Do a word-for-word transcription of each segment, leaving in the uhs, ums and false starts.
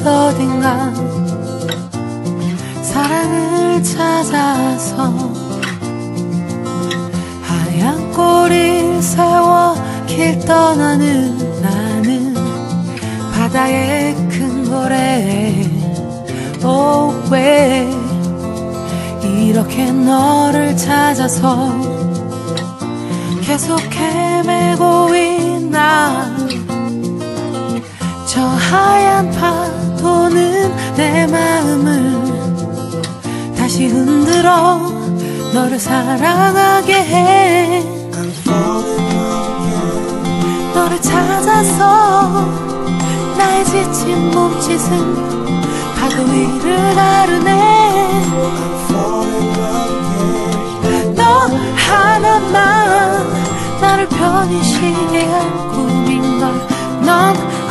어딘가 사랑을 찾아서 하얀 꼬리를 세워 길 떠나는 나는 바다의 큰 고래. Oh, 왜 이렇게 너를 찾아서 계속 헤매고 있나. 저 하얀 파도는 내 마음을 다시 흔들어 너를 사랑하게 해. 너를 찾아서 나의 지친 몸짓은 파도 위를 가르네. 너 하나만 나를 편히 쉬게 할 꿈인 걸 넌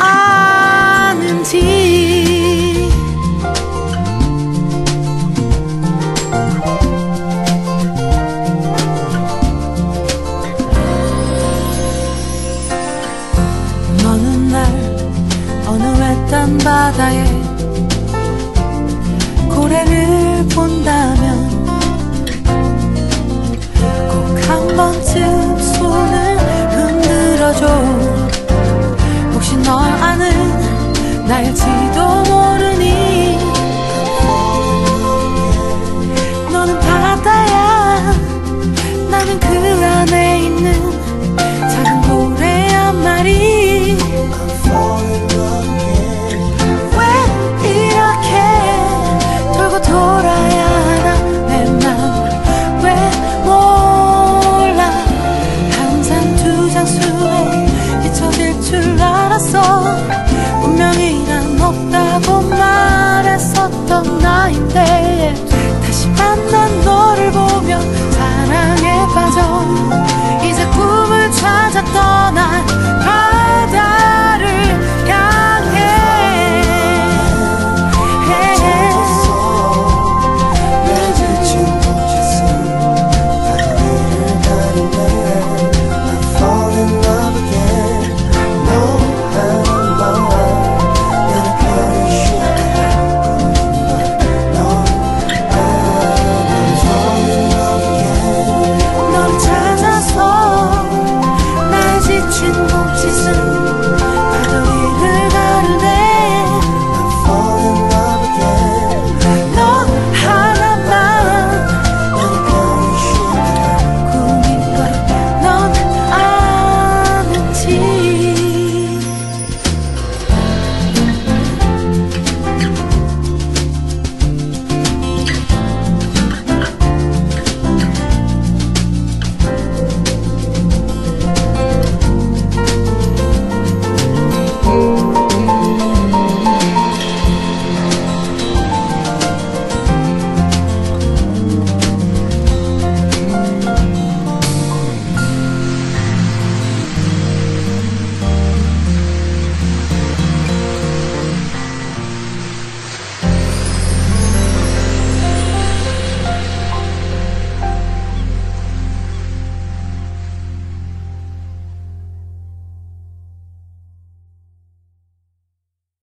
아는지. 너는 날 어느 외딴 바다에 고래를 본다면 꼭 한 번쯤 손을 흔들어줘. 혹시 널 아는 나일지도 모르니. 너는 바다야, 나는 그 안에 있는 작은 고래 한 마리. 왜 이렇게 돌고 돌아야 하나 내 맘. 왜 몰라. 한 잔 두 잔 술에 잊혀질 줄 알았어. 분명히 난 없다고 말했었던 나인데 다시 만난 너를 보며 사랑에 빠져 이제 꿈을 찾아 떠난 바다를 향해. 너를 찾아서 나의 지친 몸짓은